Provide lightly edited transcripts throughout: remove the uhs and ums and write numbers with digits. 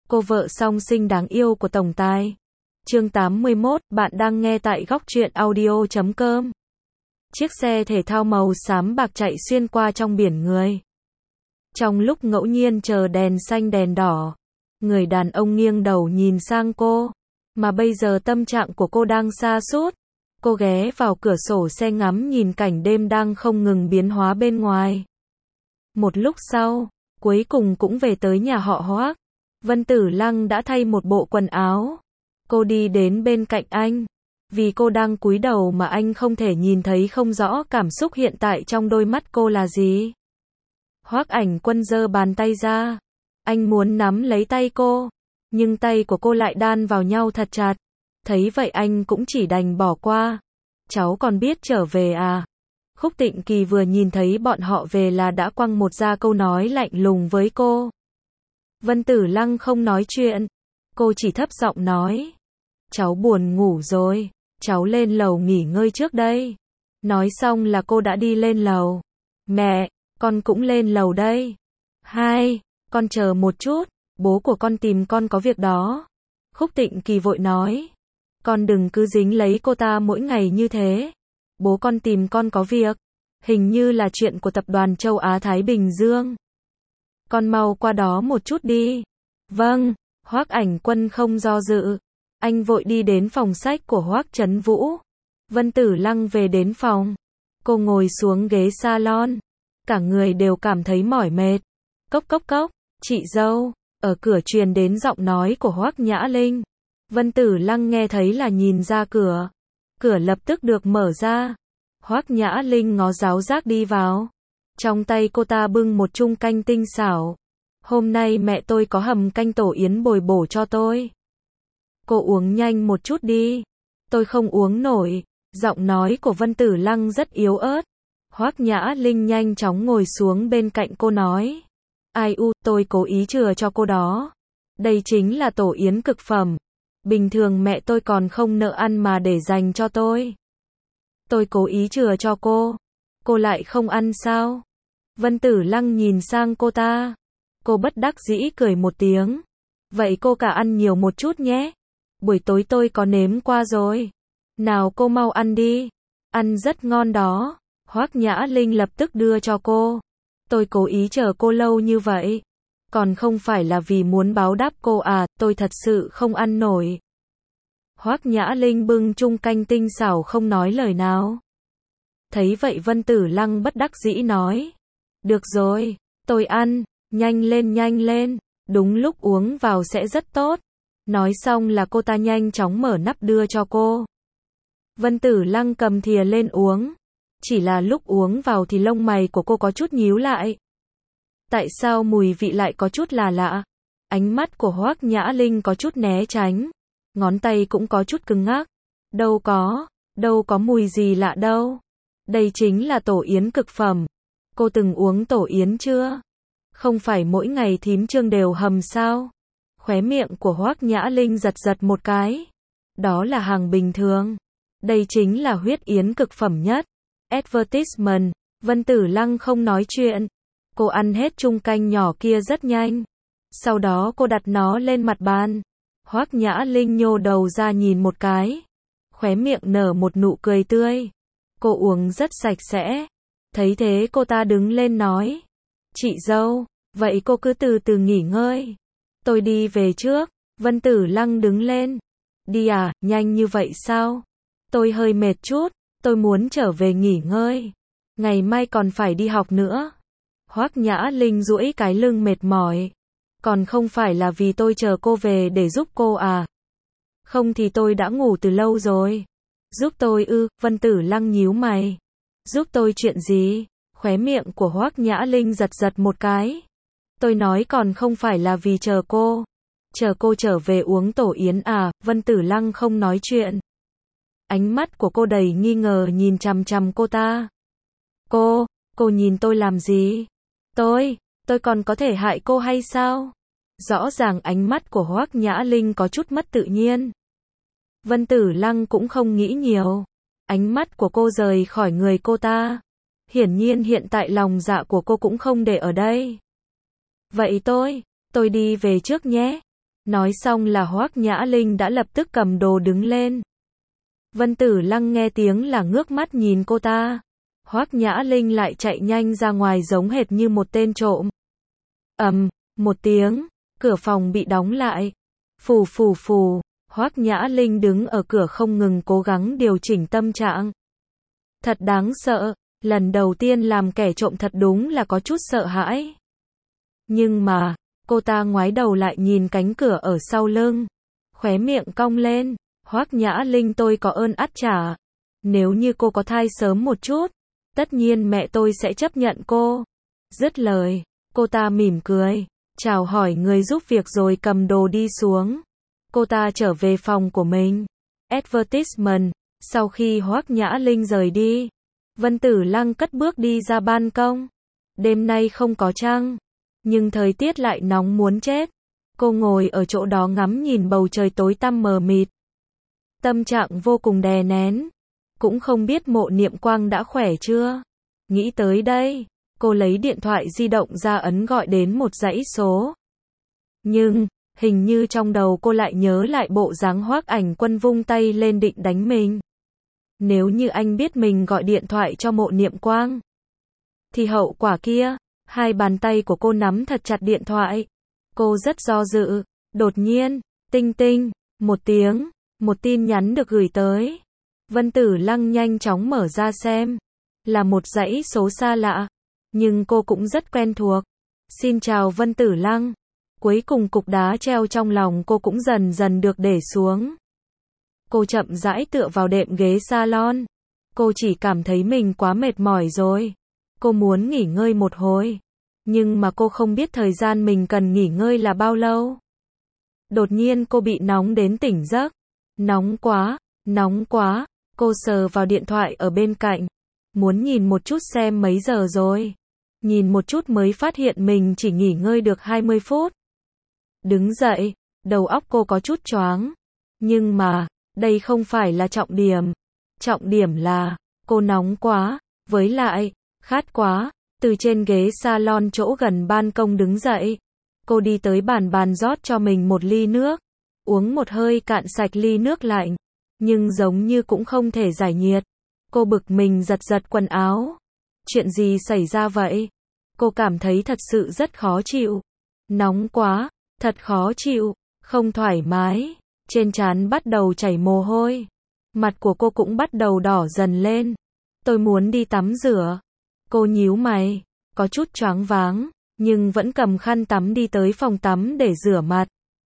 cô vợ song sinh đáng yêu của tổng tài. Chương 81, bạn đang nghe tại góc truyện audio.com. Chiếc xe thể thao màu xám bạc chạy xuyên qua trong biển người. Trong lúc ngẫu nhiên chờ đèn xanh đèn đỏ, người đàn ông nghiêng đầu nhìn sang cô, mà bây giờ tâm trạng của cô đang sa sút. Cô ghé vào cửa sổ xe ngắm nhìn cảnh đêm đang không ngừng biến hóa bên ngoài. Một lúc sau, cuối cùng cũng về tới nhà họ Hoác. Vân Tử Lăng đã thay một bộ quần áo. Cô đi đến bên cạnh anh. Vì cô đang cúi đầu mà anh không thể nhìn thấy không rõ cảm xúc hiện tại trong đôi mắt cô là gì. Hoác Ảnh Quân giơ bàn tay ra. Anh muốn nắm lấy tay cô, nhưng tay của cô lại đan vào nhau thật chặt. Thấy vậy anh cũng chỉ đành bỏ qua. Cháu còn biết trở về à? Khúc Tịnh Kỳ vừa nhìn thấy bọn họ về là đã quăng một ra câu nói lạnh lùng với cô. Vân Tử Lăng không nói chuyện. Cô chỉ thấp giọng nói. Cháu buồn ngủ rồi. Cháu lên lầu nghỉ ngơi trước đây. Nói xong là cô đã đi lên lầu. Mẹ, con cũng lên lầu đây. Hai, con chờ một chút. Bố của con tìm con có việc đó. Khúc Tịnh Kỳ vội nói. Con đừng cứ dính lấy cô ta mỗi ngày như thế. Bố con tìm con có việc. Hình như là chuyện của tập đoàn Châu Á Thái Bình Dương. Con mau qua đó một chút đi. Vâng, Hoác Ảnh Quân không do dự. Anh vội đi đến phòng sách của Hoác Trấn Vũ. Vân Tử Lăng về đến phòng. Cô ngồi xuống ghế salon. Cả người đều cảm thấy mỏi mệt. Cốc cốc cốc, chị dâu. Ở cửa truyền đến giọng nói của Hoác Nhã Linh. Vân Tử Lăng nghe thấy là nhìn ra cửa. Cửa lập tức được mở ra. Hoác Nhã Linh ngó giáo giác đi vào. Trong tay cô ta bưng một chung canh tinh xảo. Hôm nay mẹ tôi có hầm canh tổ yến bồi bổ cho tôi. Cô uống nhanh một chút đi. Tôi không uống nổi. Giọng nói của Vân Tử Lăng rất yếu ớt. Hoác Nhã Linh nhanh chóng ngồi xuống bên cạnh cô nói. Ai u, tôi cố ý chừa cho cô đó. Đây chính là tổ yến cực phẩm. Bình thường mẹ tôi còn không nỡ ăn mà để dành cho tôi. Tôi cố ý chừa cho cô. Cô lại không ăn sao? Vân Tử Lăng nhìn sang cô ta. Cô bất đắc dĩ cười một tiếng. Vậy cô cả ăn nhiều một chút nhé. Buổi tối tôi có nếm qua rồi. Nào cô mau ăn đi. Ăn rất ngon đó. Hoác Nhã Linh lập tức đưa cho cô. Tôi cố ý chờ cô lâu như vậy. Còn không phải là vì muốn báo đáp cô à, tôi thật sự không ăn nổi. Hoác Nhã Linh bưng chung canh tinh xảo không nói lời nào. Thấy vậy Vân Tử Lăng bất đắc dĩ nói. Được rồi, tôi ăn, nhanh lên, đúng lúc uống vào sẽ rất tốt. Nói xong là cô ta nhanh chóng mở nắp đưa cho cô. Vân Tử Lăng cầm thìa lên uống. Chỉ là lúc uống vào thì lông mày của cô có chút nhíu lại. Tại sao mùi vị lại có chút là lạ? Ánh mắt của Hoác Nhã Linh có chút né tránh. Ngón tay cũng có chút cứng ngắc. Đâu có mùi gì lạ đâu. Đây chính là tổ yến cực phẩm. Cô từng uống tổ yến chưa? Không phải mỗi ngày thím Trương đều hầm sao? Khóe miệng của Hoác Nhã Linh giật một cái. Đó là hàng bình thường. Đây chính là huyết yến cực phẩm nhất. Advertisement. Vân Tử Lăng không nói chuyện. Cô ăn hết chung canh nhỏ kia rất nhanh. Sau đó cô đặt nó lên mặt bàn. Hoác Nhã Linh nhô đầu ra nhìn một cái. Khóe miệng nở một nụ cười tươi. Cô uống rất sạch sẽ. Thấy thế cô ta đứng lên nói. Chị dâu, vậy cô cứ từ từ nghỉ ngơi. Tôi đi về trước. Vân Tử Lăng đứng lên. Đi à, nhanh như vậy sao? Tôi hơi mệt chút. Tôi muốn trở về nghỉ ngơi. Ngày mai còn phải đi học nữa. Hoác Nhã Linh duỗi cái lưng mệt mỏi. Còn không phải là vì tôi chờ cô về để giúp cô à? Không thì tôi đã ngủ từ lâu rồi. Giúp tôi ư? Vân Tử Lăng nhíu mày. Giúp tôi chuyện gì? Khóe miệng của Hoác Nhã Linh giật một cái. Tôi nói còn không phải là vì chờ cô. Chờ cô trở về uống tổ yến à? Vân Tử Lăng không nói chuyện. Ánh mắt của cô đầy nghi ngờ nhìn chằm cô ta. Cô nhìn tôi làm gì? Tôi còn có thể hại cô hay sao? Rõ ràng ánh mắt của Hoác Nhã Linh có chút mất tự nhiên. Vân Tử Lăng cũng không nghĩ nhiều. Ánh mắt của cô rời khỏi người cô ta. Hiển nhiên hiện tại lòng dạ của cô cũng không để ở đây. Vậy tôi đi về trước nhé. Nói xong là Hoắc Nhã Linh đã lập tức cầm đồ đứng lên. Vân Tử Lăng nghe tiếng là ngước mắt nhìn cô ta. Hoắc Nhã Linh lại chạy nhanh ra ngoài giống hệt như một tên trộm. Một tiếng, cửa phòng bị đóng lại. Phù phù phù, Hoắc Nhã Linh đứng ở cửa không ngừng cố gắng điều chỉnh tâm trạng. Thật đáng sợ, lần đầu tiên làm kẻ trộm thật đúng là có chút sợ hãi. Nhưng mà, cô ta ngoái đầu lại nhìn cánh cửa ở sau lưng. Khóe miệng cong lên, Hoắc Nhã Linh tôi có ơn ắt trả. Nếu như cô có thai sớm một chút, tất nhiên mẹ tôi sẽ chấp nhận cô. Dứt lời, cô ta mỉm cười, chào hỏi người giúp việc rồi cầm đồ đi xuống. Cô ta trở về phòng của mình. Advertisement, sau khi Hoắc Nhã Linh rời đi, Vân Tử Lăng cất bước đi ra ban công. Đêm nay không có trăng, nhưng thời tiết lại nóng muốn chết. Cô ngồi ở chỗ đó ngắm nhìn bầu trời tối tăm mờ mịt. Tâm trạng vô cùng đè nén. Cũng không biết Mộ Niệm Quang đã khỏe chưa. Nghĩ tới đây, cô lấy điện thoại di động ra ấn gọi đến một dãy số. Nhưng, hình như trong đầu cô lại nhớ lại bộ dáng Hoắc Ảnh Quân vung tay lên định đánh mình. Nếu như anh biết mình gọi điện thoại cho Mộ Niệm Quang, thì hậu quả kia, hai bàn tay của cô nắm thật chặt điện thoại. Cô rất do dự, đột nhiên, tinh tinh, một tiếng, một tin nhắn được gửi tới. Vân Tử Lăng nhanh chóng mở ra xem, là một dãy số xa lạ, nhưng cô cũng rất quen thuộc. Xin chào Vân Tử Lăng. Cuối cùng cục đá treo trong lòng cô cũng dần dần được để xuống. Cô chậm rãi tựa vào đệm ghế salon. Cô chỉ cảm thấy mình quá mệt mỏi rồi. Cô muốn nghỉ ngơi một hồi. Nhưng mà cô không biết thời gian mình cần nghỉ ngơi là bao lâu. Đột nhiên cô bị nóng đến tỉnh giấc. Nóng quá, nóng quá. Cô sờ vào điện thoại ở bên cạnh. Muốn nhìn một chút xem mấy giờ rồi. Nhìn một chút mới phát hiện mình chỉ nghỉ ngơi được 20 phút. Đứng dậy, đầu óc cô có chút choáng. Nhưng mà, đây không phải là trọng điểm. Trọng điểm là, cô nóng quá, với lại, khát quá. Từ trên ghế salon chỗ gần ban công đứng dậy. Cô đi tới bàn rót cho mình một ly nước. Uống một hơi cạn sạch ly nước lạnh. Nhưng giống như cũng không thể giải nhiệt. Cô bực mình giật giật quần áo. Chuyện gì xảy ra vậy? Cô cảm thấy thật sự rất khó chịu. Nóng quá, thật khó chịu, không thoải mái. Trên trán bắt đầu chảy mồ hôi. Mặt của cô cũng bắt đầu đỏ dần lên. Tôi muốn đi tắm rửa. Cô nhíu mày, có chút choáng váng, nhưng vẫn cầm khăn tắm đi tới phòng tắm để rửa mặt.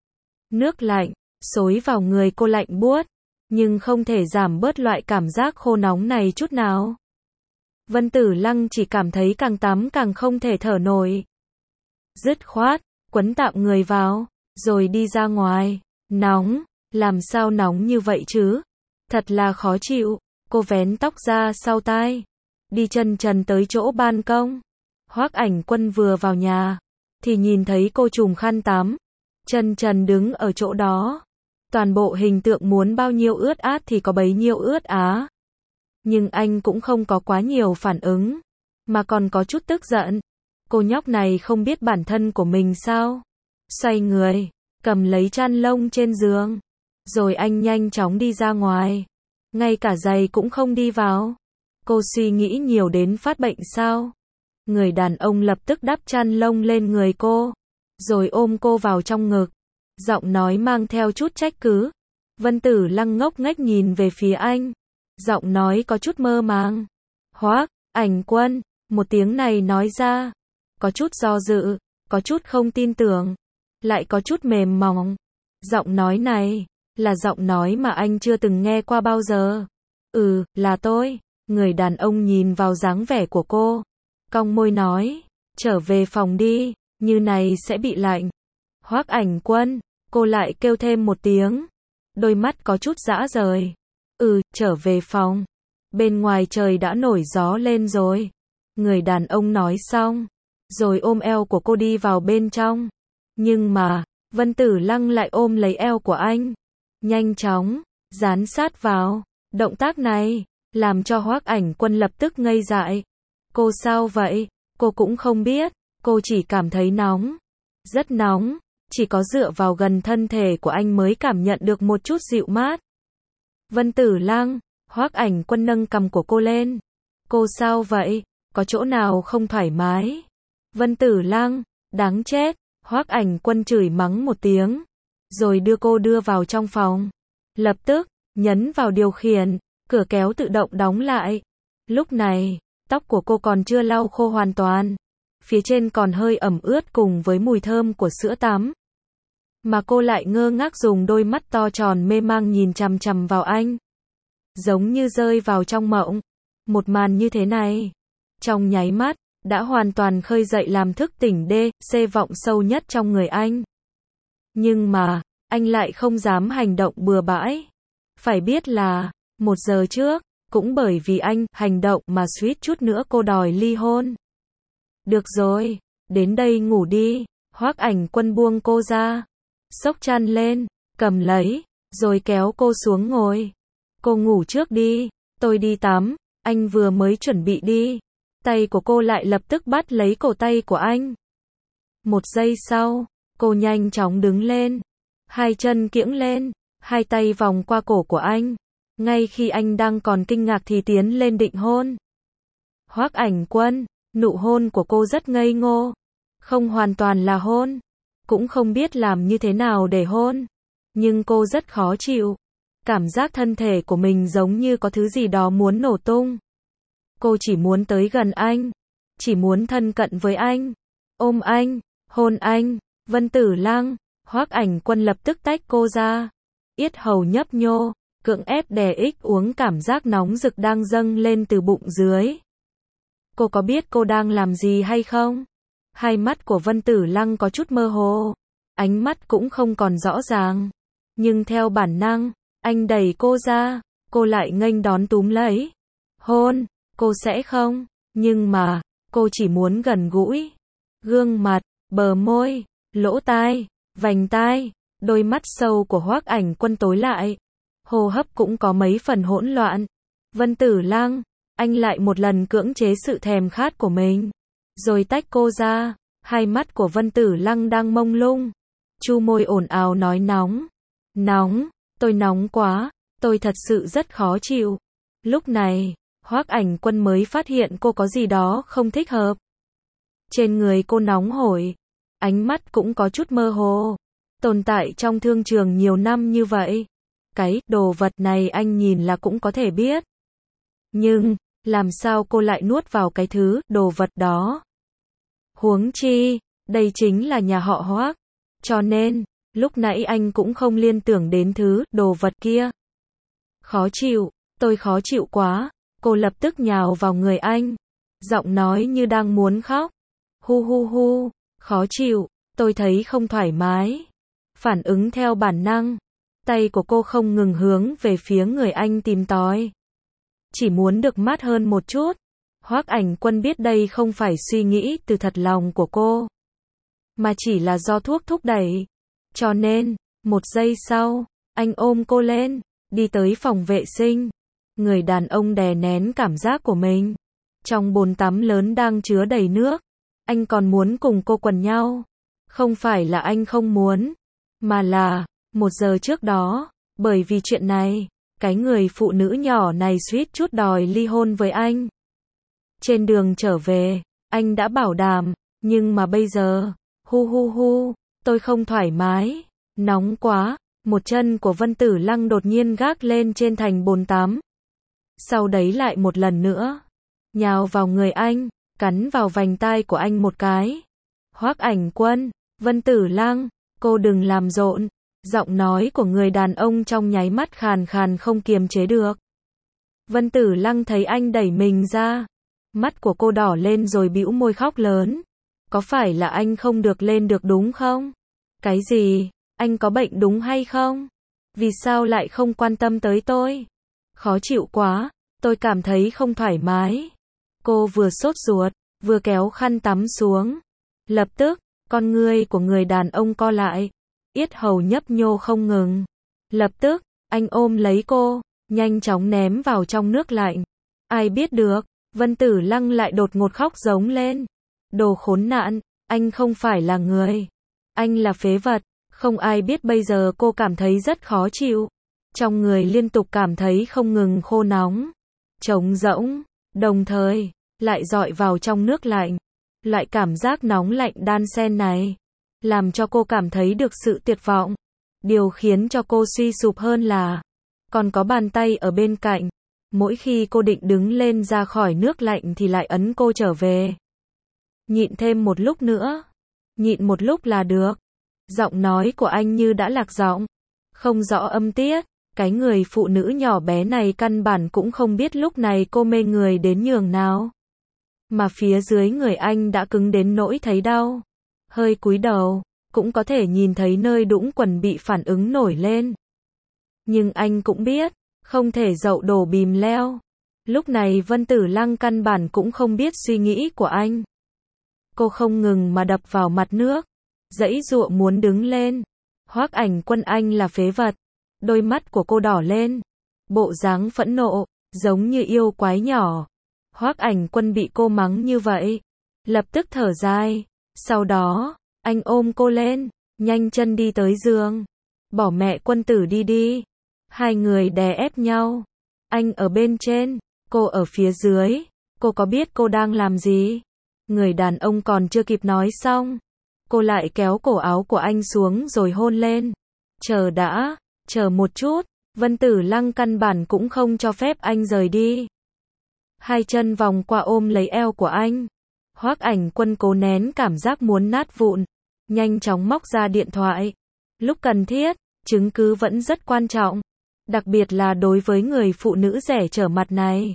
Nước lạnh, xối vào người cô lạnh buốt, nhưng không thể giảm bớt loại cảm giác khô nóng này chút nào. Vân Tử Lăng chỉ cảm thấy càng tắm càng không thể thở nổi. Dứt khoát, quấn tạm người vào, rồi đi ra ngoài. Nóng, làm sao nóng như vậy chứ? Thật là khó chịu. Cô vén tóc ra sau tai, đi chân trần tới chỗ ban công. Hoắc Ảnh Quân vừa vào nhà, thì nhìn thấy cô trùm khăn tắm, chân trần đứng ở chỗ đó. Toàn bộ hình tượng muốn bao nhiêu ướt át thì có bấy nhiêu ướt á. Nhưng anh cũng không có quá nhiều phản ứng, mà còn có chút tức giận. Cô nhóc này không biết bản thân của mình sao? Xoay người, cầm lấy chăn lông trên giường, rồi anh nhanh chóng đi ra ngoài. Ngay cả giày cũng không đi vào. Cô suy nghĩ nhiều đến phát bệnh sao? Người đàn ông lập tức đắp chăn lông lên người cô, rồi ôm cô vào trong ngực. Giọng nói mang theo chút trách cứ. Vân Tử Lăng ngốc nghếch nhìn về phía anh. Giọng nói có chút mơ màng. Hoắc Ảnh Quân, một tiếng này nói ra, có chút do dự, có chút không tin tưởng, lại có chút mềm mỏng. Giọng nói này, là giọng nói mà anh chưa từng nghe qua bao giờ. Là tôi. Người đàn ông nhìn vào dáng vẻ của cô, cong môi nói, trở về phòng đi, như này sẽ bị lạnh. Hoắc Ảnh Quân, cô lại kêu thêm một tiếng, đôi mắt có chút dã rời. Trở về phòng. Bên ngoài trời đã nổi gió lên rồi. Người đàn ông nói xong, rồi ôm eo của cô đi vào bên trong. Nhưng mà, Vân Tử Lăng lại ôm lấy eo của anh, nhanh chóng dán sát vào. Động tác này làm cho Hoắc Ảnh Quân lập tức ngây dại. Cô sao vậy? Cô cũng không biết, cô chỉ cảm thấy nóng, rất nóng, Chỉ có dựa vào gần thân thể của anh mới cảm nhận được một chút dịu mát. Vân Tử Lăng, Hoắc Ảnh Quân nâng cằm của cô lên. Cô sao vậy? Có chỗ nào không thoải mái? Vân Tử Lăng, đáng chết, Hoắc Ảnh Quân chửi mắng một tiếng, rồi đưa vào trong phòng. Lập tức, nhấn vào điều khiển, cửa kéo tự động đóng lại. Lúc này, tóc của cô còn chưa lau khô hoàn toàn. Phía trên còn hơi ẩm ướt cùng với mùi thơm của sữa tắm. Mà cô lại ngơ ngác dùng đôi mắt to tròn mê mang nhìn chằm chằm vào anh. Giống như rơi vào trong mộng. Một màn như thế này, trong nháy mắt, đã hoàn toàn khơi dậy làm thức tỉnh C vọng sâu nhất trong người anh. Nhưng mà, anh lại không dám hành động bừa bãi. Phải biết là, 1 giờ trước, cũng bởi vì anh hành động mà suýt chút nữa cô đòi ly hôn. Được rồi, đến đây ngủ đi. Hoắc Ảnh Quân buông cô ra, xốc chăn lên, cầm lấy, rồi kéo cô xuống ngồi. Cô ngủ trước đi, tôi đi tắm. Anh vừa mới chuẩn bị đi, tay của cô lại lập tức bắt lấy cổ tay của anh. 1 giây sau, cô nhanh chóng đứng lên, 2 chân kiễng lên, 2 tay vòng qua cổ của anh. Ngay khi anh đang còn kinh ngạc thì tiến lên định hôn. Hoắc Ảnh Quân, nụ hôn của cô rất ngây ngô, không hoàn toàn là hôn, cũng không biết làm như thế nào để hôn, nhưng cô rất khó chịu. Cảm giác thân thể của mình giống như có thứ gì đó muốn nổ tung. Cô chỉ muốn tới gần anh, chỉ muốn thân cận với anh, ôm anh, hôn anh. Vân Tử Lăng, Hoắc Ảnh Quân lập tức tách cô ra, yết hầu nhấp nhô, cưỡng ép đè ích uống cảm giác nóng rực đang dâng lên từ bụng dưới. Cô có biết cô đang làm gì hay không? Hai mắt của Vân Tử Lăng có chút mơ hồ, ánh mắt cũng không còn rõ ràng, nhưng theo bản năng, anh đẩy cô ra, cô lại nghênh đón túm lấy. Hôn, cô sẽ không, nhưng mà, cô chỉ muốn gần gũi. Gương mặt, bờ môi, lỗ tai, vành tai, đôi mắt sâu của Hoắc Ảnh Quân tối lại. Hô hấp cũng có mấy phần hỗn loạn. Vân Tử Lăng, anh lại một lần cưỡng chế sự thèm khát của mình, rồi tách cô ra. Hai mắt của Vân Tử Lăng đang mông lung, chu môi ồn ào nói nóng. Nóng, tôi nóng quá, tôi thật sự rất khó chịu. Lúc này, Hoắc Ảnh Quân mới phát hiện cô có gì đó không thích hợp. Trên người cô nóng hổi, ánh mắt cũng có chút mơ hồ. Tồn tại trong thương trường nhiều năm như vậy, cái đồ vật này anh nhìn là cũng có thể biết. Nhưng, làm sao cô lại nuốt vào cái thứ đồ vật đó? Huống chi, đây chính là nhà họ Hoắc, cho nên, lúc nãy anh cũng không liên tưởng đến thứ đồ vật kia. Khó chịu, tôi khó chịu quá. Cô lập tức nhào vào người anh, giọng nói như đang muốn khóc. Hu hu hu, khó chịu, tôi thấy không thoải mái. Phản ứng theo bản năng, tay của cô không ngừng hướng về phía người anh tìm tòi. Chỉ muốn được mát hơn một chút. Hoắc Ảnh Quân biết đây không phải suy nghĩ từ thật lòng của cô, mà chỉ là do thuốc thúc đẩy. Cho nên, 1 giây sau, anh ôm cô lên, đi tới phòng vệ sinh. Người đàn ông đè nén cảm giác của mình. Trong bồn tắm lớn đang chứa đầy nước, anh còn muốn cùng cô quần nhau. Không phải là anh không muốn, mà là, 1 giờ trước đó, bởi vì chuyện này, cái người phụ nữ nhỏ này suýt chút đòi ly hôn với anh. Trên đường trở về, anh đã bảo đảm, nhưng mà bây giờ, hu hu hu, tôi không thoải mái, nóng quá. Một chân của Vân Tử Lăng đột nhiên gác lên trên thành bồn tắm. Sau đấy lại một lần nữa, nhào vào người anh, cắn vào vành tai của anh một cái. Hoắc Ảnh Quân, Vân Tử Lăng, cô đừng làm rộn. Giọng nói của người đàn ông trong nháy mắt khàn khàn không kiềm chế được. Vân Tử Lăng thấy anh đẩy mình ra, mắt của cô đỏ lên rồi bĩu môi khóc lớn. Có phải là anh không được lên được đúng không? Cái gì? Anh có bệnh đúng hay không? Vì sao lại không quan tâm tới tôi? Khó chịu quá, tôi cảm thấy không thoải mái. Cô vừa sốt ruột, vừa kéo khăn tắm xuống. Lập tức, con ngươi của người đàn ông co lại, yết hầu nhấp nhô không ngừng. Lập tức, anh ôm lấy cô, nhanh chóng ném vào trong nước lạnh. Ai biết được, Vân Tử Lăng lại đột ngột khóc giống lên. Đồ khốn nạn, anh không phải là người. Anh là phế vật. Không ai biết bây giờ cô cảm thấy rất khó chịu. Trong người liên tục cảm thấy không ngừng khô nóng, trống rỗng, đồng thời lại dọi vào trong nước lạnh. Loại cảm giác nóng lạnh đan xen này làm cho cô cảm thấy được sự tuyệt vọng. Điều khiến cho cô suy sụp hơn là còn có bàn tay ở bên cạnh. Mỗi khi cô định đứng lên ra khỏi nước lạnh thì lại ấn cô trở về. Nhịn thêm một lúc nữa. Nhịn một lúc là được. Giọng nói của anh như đã lạc giọng, không rõ âm tiết. Cái người phụ nữ nhỏ bé này căn bản cũng không biết lúc này cô mê người đến nhường nào. Mà phía dưới người anh đã cứng đến nỗi thấy đau. Hơi cúi đầu, cũng có thể nhìn thấy nơi đũng quần bị phản ứng nổi lên. Nhưng anh cũng biết, không thể dậu đổ bìm leo. Lúc này Vân Tử Lăng căn bản cũng không biết suy nghĩ của anh. Cô không ngừng mà đập vào mặt nước, giãy giụa muốn đứng lên. Hoắc Ảnh Quân, anh là phế vật. Đôi mắt của cô đỏ lên, bộ dáng phẫn nộ, giống như yêu quái nhỏ. Hoắc Ảnh Quân bị cô mắng như vậy, lập tức thở dài. Sau đó, anh ôm cô lên, nhanh chân đi tới giường. Bỏ mẹ Quân tử đi đi. Hai người đè ép nhau. Anh ở bên trên, cô ở phía dưới. Cô có biết cô đang làm gì? Người đàn ông còn chưa kịp nói xong, cô lại kéo cổ áo của anh xuống rồi hôn lên. Chờ đã, chờ một chút. Vân Tử Lăng căn bản cũng không cho phép anh rời đi. Hai chân vòng qua ôm lấy eo của anh. Hoắc Ảnh Quân cố nén cảm giác muốn nát vụn, nhanh chóng móc ra điện thoại. Lúc cần thiết, chứng cứ vẫn rất quan trọng, đặc biệt là đối với người phụ nữ rẻ trở mặt này.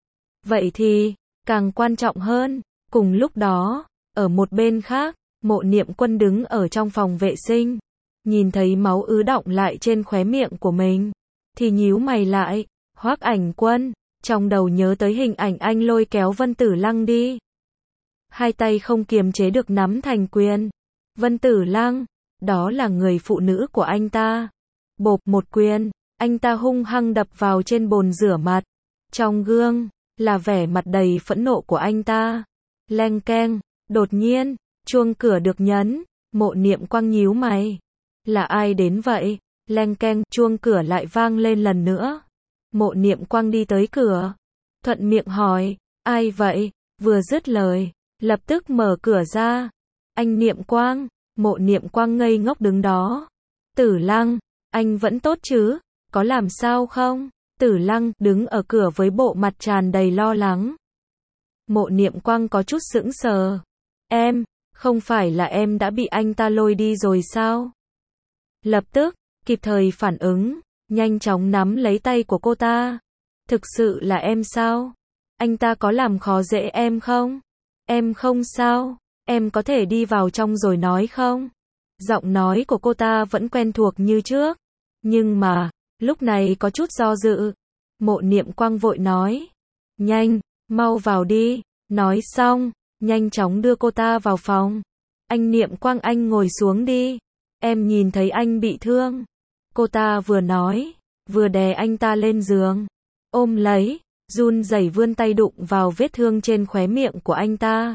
Vậy thì, càng quan trọng hơn. Cùng lúc đó, ở một bên khác, Mộ Niệm Quân đứng ở trong phòng vệ sinh, nhìn thấy máu ứ đọng lại trên khóe miệng của mình, thì nhíu mày lại. Hoắc Ảnh Quân, trong đầu nhớ tới hình ảnh anh lôi kéo Vân Tử Lăng đi. Hai tay không kiềm chế được nắm thành quyền. Vân Tử Lăng, đó là người phụ nữ của anh ta. Bộp một quyền, anh ta hung hăng đập vào trên bồn rửa mặt. Trong gương, là vẻ mặt đầy phẫn nộ của anh ta. Leng keng, đột nhiên, chuông cửa được nhấn. Mộ Niệm Quang nhíu mày. Là ai đến vậy? Leng keng, chuông cửa lại vang lên lần nữa. Mộ Niệm Quang đi tới cửa, thuận miệng hỏi, ai vậy? Vừa dứt lời, lập tức mở cửa ra. Anh Niệm Quang. Mộ Niệm Quang ngây ngốc đứng đó. Tử Lăng, anh vẫn tốt chứ? Có làm sao không? Tử Lăng đứng ở cửa với bộ mặt tràn đầy lo lắng. Mộ Niệm Quang có chút sững sờ. Em, không phải là em đã bị anh ta lôi đi rồi sao? Lập tức, kịp thời phản ứng, nhanh chóng nắm lấy tay của cô ta. Thực sự là em sao? Anh ta có làm khó dễ em không? Em không sao, em có thể đi vào trong rồi nói không? Giọng nói của cô ta vẫn quen thuộc như trước, nhưng mà, lúc này có chút do dự. Mộ Niệm Quang vội nói, nhanh, mau vào đi. Nói xong, nhanh chóng đưa cô ta vào phòng. Anh Niệm Quang, anh ngồi xuống đi. Em nhìn thấy anh bị thương. Cô ta vừa nói, vừa đè anh ta lên giường, ôm lấy, run rẩy vươn tay đụng vào vết thương trên khóe miệng của anh ta.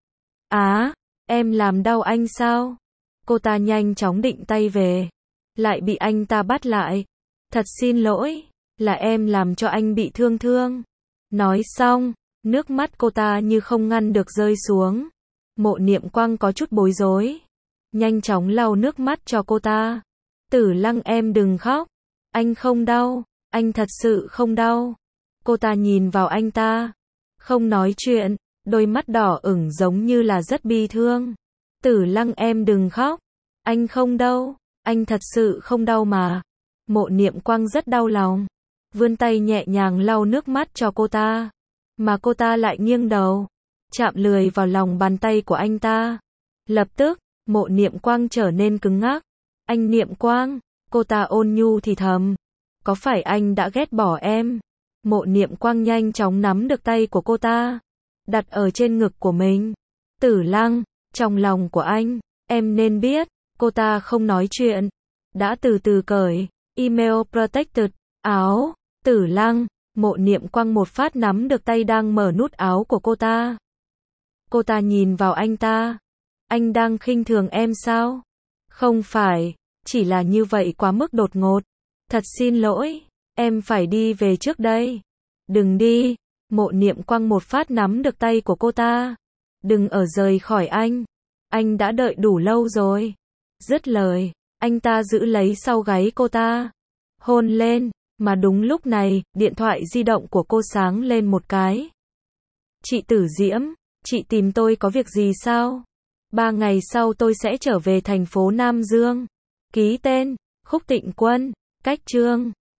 Á, em làm đau anh sao? Cô ta nhanh chóng định tay về, lại bị anh ta bắt lại. Thật xin lỗi, là em làm cho anh bị thương thương. Nói xong, nước mắt cô ta như không ngăn được rơi xuống. Mộ Niệm Quang có chút bối rối, nhanh chóng lau nước mắt cho cô ta. Tử Lăng, em đừng khóc. Anh không đau, anh thật sự không đau. Cô ta nhìn vào anh ta, không nói chuyện, đôi mắt đỏ ửng giống như là rất bi thương. Tử Lăng, em đừng khóc. Anh không đau, anh thật sự không đau mà. Mộ Niệm Quang rất đau lòng, vươn tay nhẹ nhàng lau nước mắt cho cô ta. Mà cô ta lại nghiêng đầu, chạm lười vào lòng bàn tay của anh ta. Lập tức, Mộ Niệm Quang trở nên cứng ngắc. Anh Niệm Quang, cô ta ôn nhu thì thầm. Có phải anh đã ghét bỏ em? Mộ Niệm Quang nhanh chóng nắm được tay của cô ta, đặt ở trên ngực của mình. Tử Lăng, trong lòng của anh, em nên biết, cô ta không nói chuyện, đã từ từ cởi email protected áo. Tử Lăng, Mộ Niệm Quang một phát nắm được tay đang mở nút áo của cô ta. Cô ta nhìn vào anh ta. Anh đang khinh thường em sao? Không phải, chỉ là như vậy quá mức đột ngột. Thật xin lỗi, em phải đi về trước đây. Đừng đi, Mộ Niệm quăng một phát nắm được tay của cô ta. Đừng ở rời khỏi anh đã đợi đủ lâu rồi. Dứt lời, anh ta giữ lấy sau gáy cô ta, hôn lên, mà đúng lúc này, điện thoại di động của cô sáng lên một cái. Chị Tử Diễm, chị tìm tôi có việc gì sao? 3 ngày sau tôi sẽ trở về thành phố Nam Dương. Ký tên, Khúc Tịnh Quân, cách chương.